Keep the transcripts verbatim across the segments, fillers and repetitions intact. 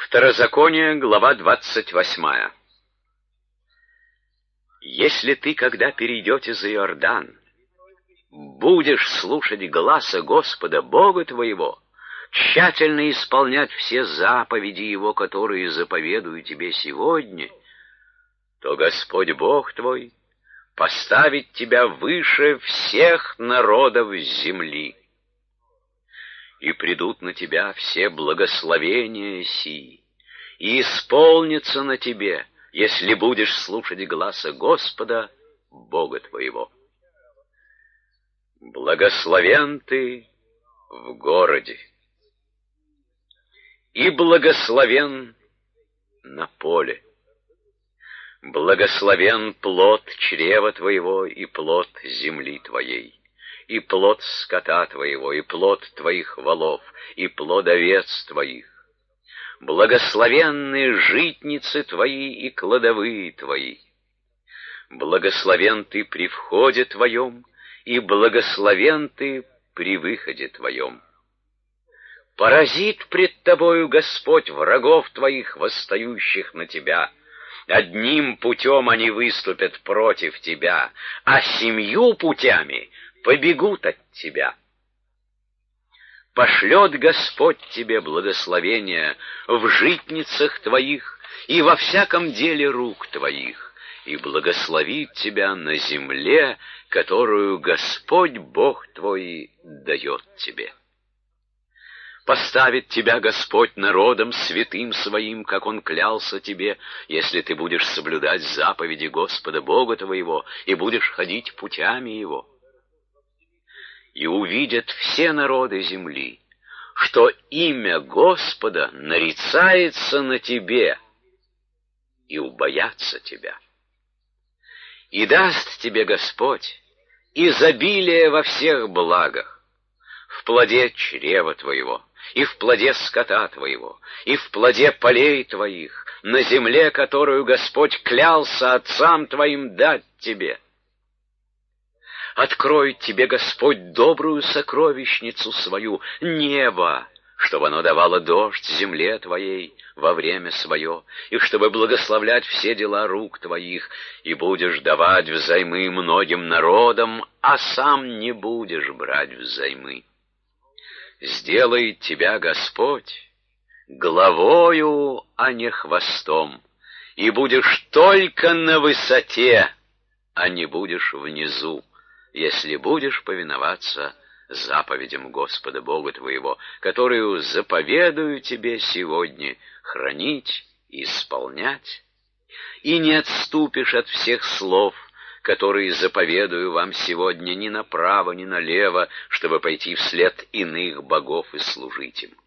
Второзаконие, глава двадцать восьмая. Если ты, когда перейдете за Иордан, будешь слушать гласа Господа Бога твоего, тщательно исполнять все заповеди Его, которые заповедую тебе сегодня, то Господь Бог твой поставит тебя выше всех народов земли. И придут на тебя все благословения сии, и исполнится на тебе, если будешь слушать гласа Господа, Бога твоего. Благословен ты в городе, и благословен на поле. Благословен плод чрева твоего и плод земли твоей, и плод скота твоего, и плод твоих волов, и плод овец твоих. Благословенны житницы твои и кладовые твои. Благословен ты при входе твоем, и благословен ты при выходе твоем. Поразит пред тобою Господь врагов твоих, восстающих на тебя. Одним путем они выступят против тебя, а семью путями побегут от тебя. Пошлет Господь тебе благословение в житницах твоих и во всяком деле рук твоих, и благословит тебя на земле, которую Господь Бог твой дает тебе. Поставит тебя Господь народом святым своим, как Он клялся тебе, если ты будешь соблюдать заповеди Господа Бога твоего и будешь ходить путями Его. И увидят все народы земли, что имя Господа нарицается на тебе, и убоятся тебя. И даст тебе Господь изобилие во всех благах, в плоде чрева твоего, и в плоде скота твоего, и в плоде полей твоих, на земле, которую Господь клялся отцам твоим дать тебе. Откроет тебе Господь добрую сокровищницу свою, небо, чтобы оно давало дождь земле твоей во время свое, и чтобы благословлять все дела рук твоих, и будешь давать взаймы многим народам, а сам не будешь брать взаймы. Сделает тебя Господь главою, а не хвостом, и будешь только на высоте, а не будешь внизу, если будешь повиноваться заповедям Господа Бога твоего, которую заповедую тебе сегодня хранить и исполнять, и не отступишь от всех слов, которые заповедую вам сегодня ни направо, ни налево, чтобы пойти вслед иных богов и служить им.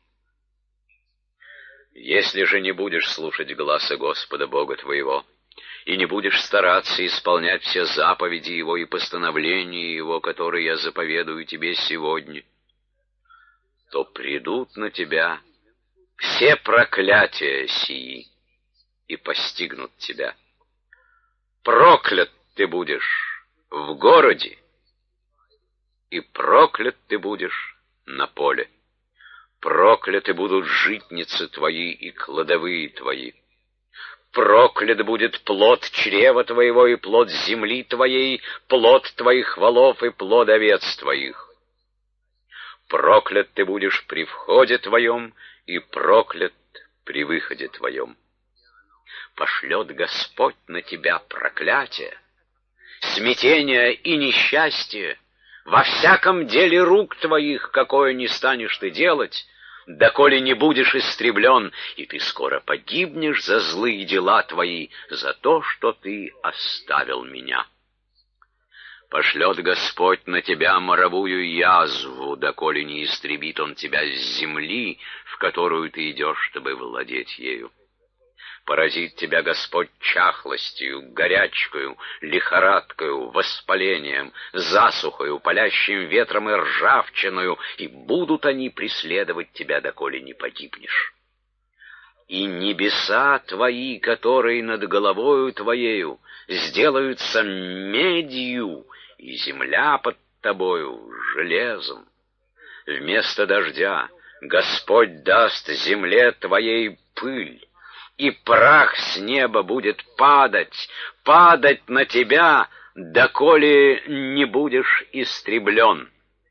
Если же не будешь слушать гласа Господа Бога твоего, и не будешь стараться исполнять все заповеди Его и постановления Его, которые я заповедую тебе сегодня, то придут на тебя все проклятия сии и постигнут тебя. Проклят ты будешь в городе, и проклят ты будешь на поле. Прокляты будут житницы твои и кладовые твои. Проклят будет плод чрева твоего и плод земли твоей, плод твоих волов и плод овец твоих. Проклят ты будешь при входе твоем, и проклят при выходе твоем. Пошлет Господь на тебя проклятие, смятение и несчастье во всяком деле рук твоих, какое не станешь ты делать, доколе не будешь истреблен, и ты скоро погибнешь за злые дела твои, за то, что ты оставил меня. Пошлет Господь на тебя моровую язву, доколе не истребит Он тебя с земли, в которую ты идешь, чтобы владеть ею. Поразит тебя Господь чахлостью, горячкою, лихорадкою, воспалением, засухою, палящим ветром и ржавчиною, и будут они преследовать тебя, доколе не погибнешь. И небеса твои, которые над головою твоею, сделаются медью, и земля под тобою железом. Вместо дождя, Господь даст земле твоей пыль, и прах с неба будет падать, падать на тебя, доколе не будешь истреблен.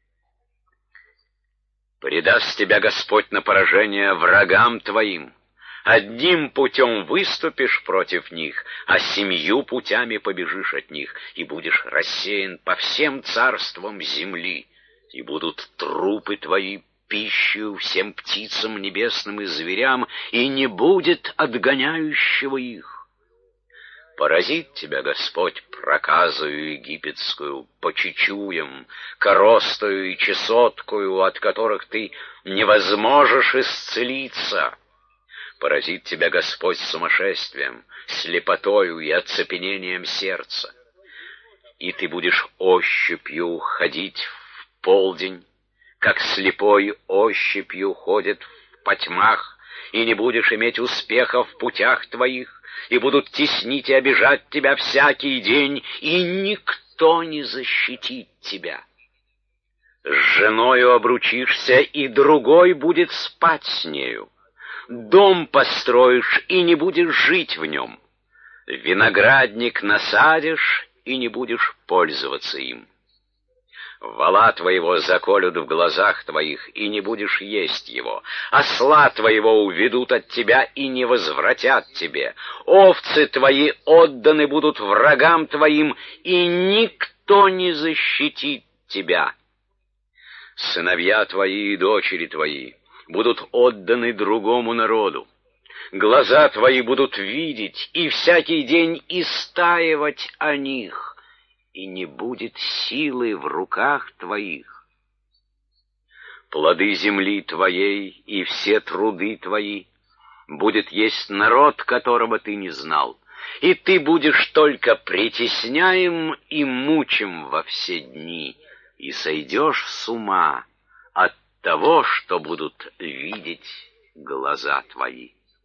Предаст тебя Господь на поражение врагам твоим. Одним путем выступишь против них, а семью путями побежишь от них, и будешь рассеян по всем царствам земли, и будут трупы твои пищу всем птицам небесным и зверям, и не будет отгоняющего их. Поразит тебя Господь проказою египетскую, по чечуям, коростою и чесоткою, от которых ты не возможешь исцелиться. Поразит тебя Господь сумасшествием, слепотою и оцепенением сердца. И ты будешь ощупью ходить в полдень, как слепой ощупью ходит в потьмах, и не будешь иметь успеха в путях твоих, и будут теснить и обижать тебя всякий день, и никто не защитит тебя. С женою обручишься, и другой будет спать с нею. Дом построишь, и не будешь жить в нем. Виноградник насадишь, и не будешь пользоваться им. Вола твоего заколют в глазах твоих, и не будешь есть его. Осла твоего уведут от тебя и не возвратят тебе. Овцы твои отданы будут врагам твоим, и никто не защитит тебя. Сыновья твои и дочери твои будут отданы другому народу. Глаза твои будут видеть, и всякий день истаивать о них, и не будет силы в руках твоих. Плоды земли твоей и все труды твои будет есть народ, которого ты не знал, и ты будешь только притесняем и мучим во все дни, и сойдешь с ума от того, что будут видеть глаза твои.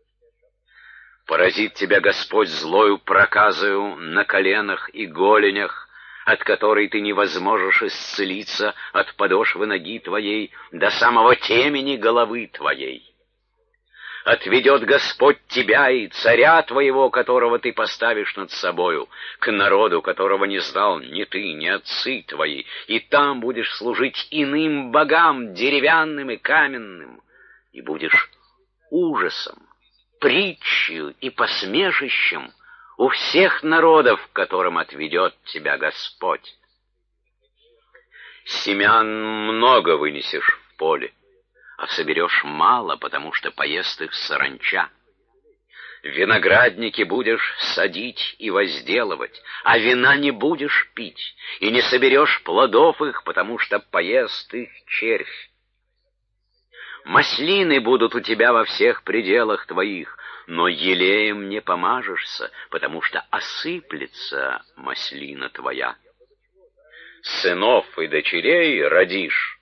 Поразит тебя Господь злою проказою на коленах и голенях, от которой ты не возможешь исцелиться от подошвы ноги твоей до самого темени головы твоей. Отведет Господь тебя и царя твоего, которого ты поставишь над собою, к народу, которого не знал ни ты, ни отцы твои, и там будешь служить иным богам, деревянным и каменным, и будешь ужасом, притчей и посмешищем у всех народов, которым отведет тебя Господь. Семян много вынесешь в поле, а соберешь мало, потому что поест их саранча. Виноградники будешь садить и возделывать, а вина не будешь пить, и не соберешь плодов их, потому что поест их червь. Маслины будут у тебя во всех пределах твоих, но елеем не помажешься, потому что осыплется маслина твоя. Сынов и дочерей родишь,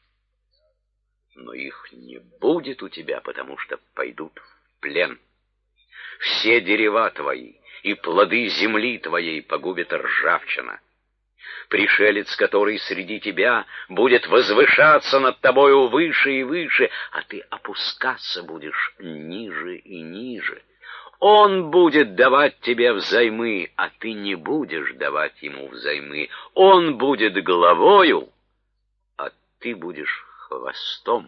но их не будет у тебя, потому что пойдут в плен. Все дерева твои и плоды земли твоей погубит ржавчина. Пришелец, который среди тебя, будет возвышаться над тобою выше и выше, а ты опускаться будешь ниже и ниже. Он будет давать тебе взаймы, а ты не будешь давать ему взаймы. Он будет головою, а ты будешь хвостом.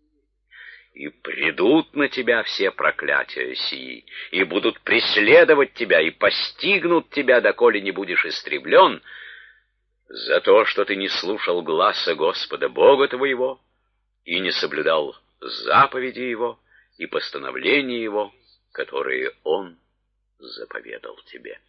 И придут на тебя все проклятия сии, и будут преследовать тебя, и постигнут тебя, доколе не будешь истреблен, за то, что ты не слушал гласа Господа Бога твоего, и не соблюдал заповеди Его и постановления Его, которые Он заповедал тебе.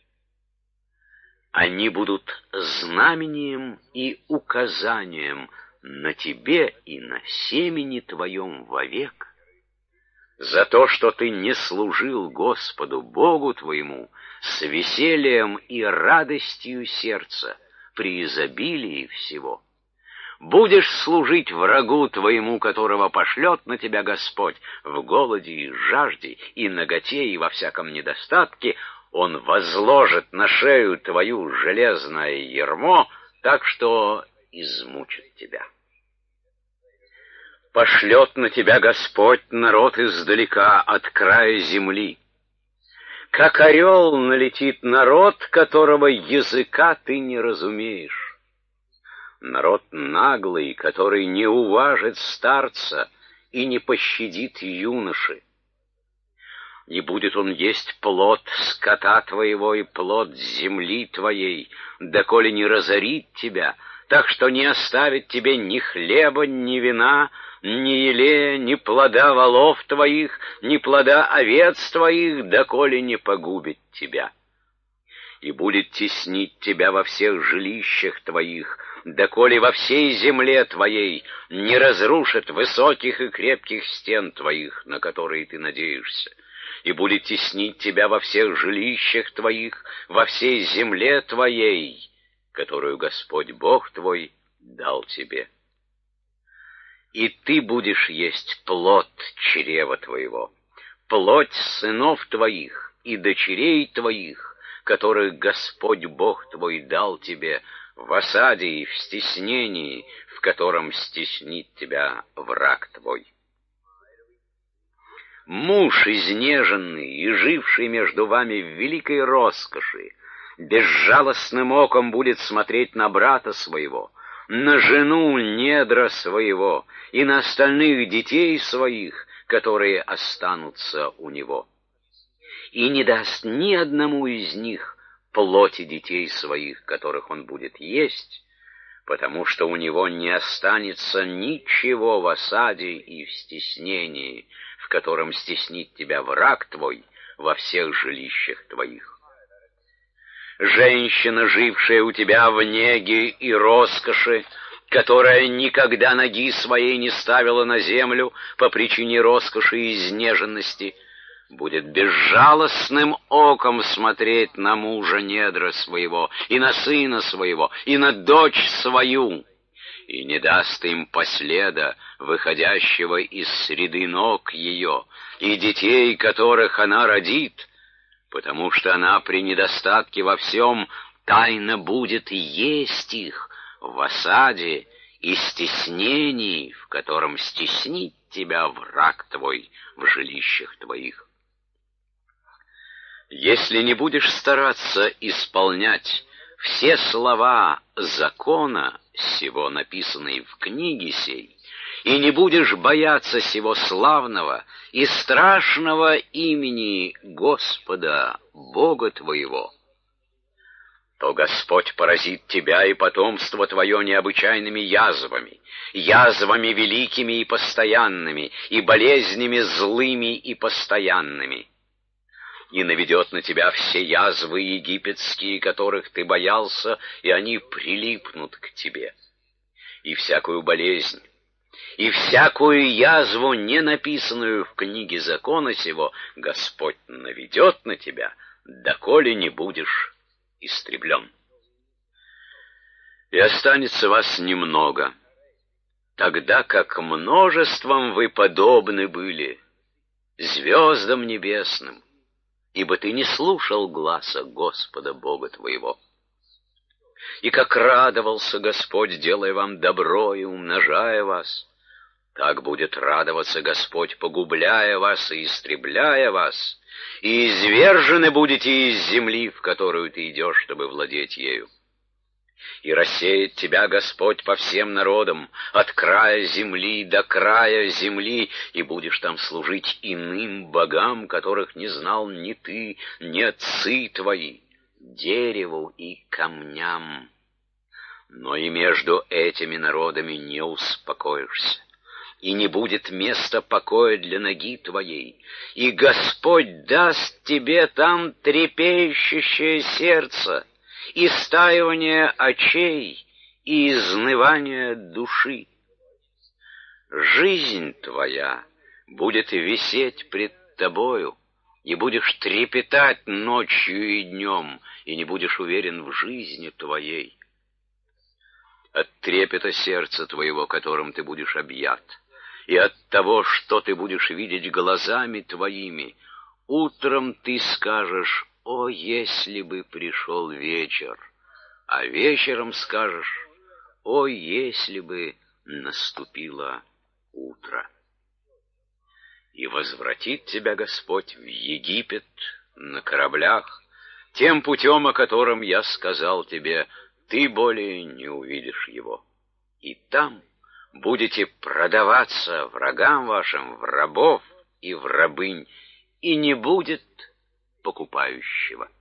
Они будут знамением и указанием на тебе и на семени твоем вовек, за то, что ты не служил Господу Богу твоему с весельем и радостью сердца при изобилии всего. Будешь служить врагу твоему, которого пошлет на тебя Господь в голоде и жажде, и наготе, и во всяком недостатке. Он возложит на шею твою железное ярмо, так что измучит тебя. Пошлет на тебя Господь народ издалека, от края земли. Как орел налетит народ, которого языка ты не разумеешь. Народ наглый, который не уважит старца и не пощадит юноши. Не будет он есть плод скота твоего и плод земли твоей, доколе не разорит тебя, так что не оставит тебе ни хлеба, ни вина, ни елея, ни плода волов твоих, ни плода овец твоих, доколе не погубит тебя. И будет теснить тебя во всех жилищах твоих, доколе во всей земле твоей не разрушит высоких и крепких стен твоих, на которые ты надеешься. И будет теснить тебя во всех жилищах твоих, во всей земле твоей, которую Господь Бог твой дал тебе. И ты будешь есть плод чрева твоего, плоть сынов твоих и дочерей твоих, которых Господь Бог твой дал тебе в осаде и в стеснении, в котором стеснит тебя враг твой. Муж изнеженный и живший между вами в великой роскоши, безжалостным оком будет смотреть на брата своего, на жену недра своего и на остальных детей своих, которые останутся у него. И не даст ни одному из них плоти детей своих, которых он будет есть, потому что у него не останется ничего в осаде и в стеснении, в котором стеснит тебя враг твой во всех жилищах твоих. Женщина, жившая у тебя в неге и роскоши, которая никогда ноги своей не ставила на землю по причине роскоши и изнеженности, будет безжалостным оком смотреть на мужа недра своего, и на сына своего, и на дочь свою, и не даст им последа, выходящего из среды ног ее, и детей, которых она родит, потому что она при недостатке во всем тайно будет есть их в осаде и стеснении, в котором стеснит тебя враг твой в жилищах твоих. Если не будешь стараться исполнять все слова закона сего, написанные в книге сей, и не будешь бояться сего славного и страшного имени Господа Бога твоего, то Господь поразит тебя и потомство твое необычайными язвами, язвами великими и постоянными, и болезнями злыми и постоянными. И наведет на тебя все язвы египетские, которых ты боялся, и они прилипнут к тебе. И всякую болезнь, и всякую язву, не написанную в книге закона сего, Господь наведет на тебя, доколе не будешь истреблен. И останется вас немного, тогда как множеством вы подобны были звездам небесным, ибо ты не слушал гласа Господа Бога твоего. И как радовался Господь, делая вам добро и умножая вас, так будет радоваться Господь, погубляя вас и истребляя вас, и извержены будете из земли, в которую ты идешь, чтобы владеть ею. И рассеет тебя Господь по всем народам, от края земли до края земли, и будешь там служить иным богам, которых не знал ни ты, ни отцы твои, дереву и камням. Но и между этими народами не успокоишься, и не будет места покоя для ноги твоей, и Господь даст тебе там трепещущее сердце, истаивание очей и изнывание души. Жизнь твоя будет висеть пред тобою, и будешь трепетать ночью и днем, и не будешь уверен в жизни твоей. От трепета сердца твоего, которым ты будешь объят, и от того, что ты будешь видеть глазами твоими, утром ты скажешь: «О, если бы пришел вечер!» А вечером скажешь: «О, если бы наступило утро. И возвратит тебя Господь в Египет на кораблях, тем путем, о котором я сказал тебе, ты более не увидишь его. И там будете продаваться врагам вашим в рабов и в рабынь, и не будет покупающего.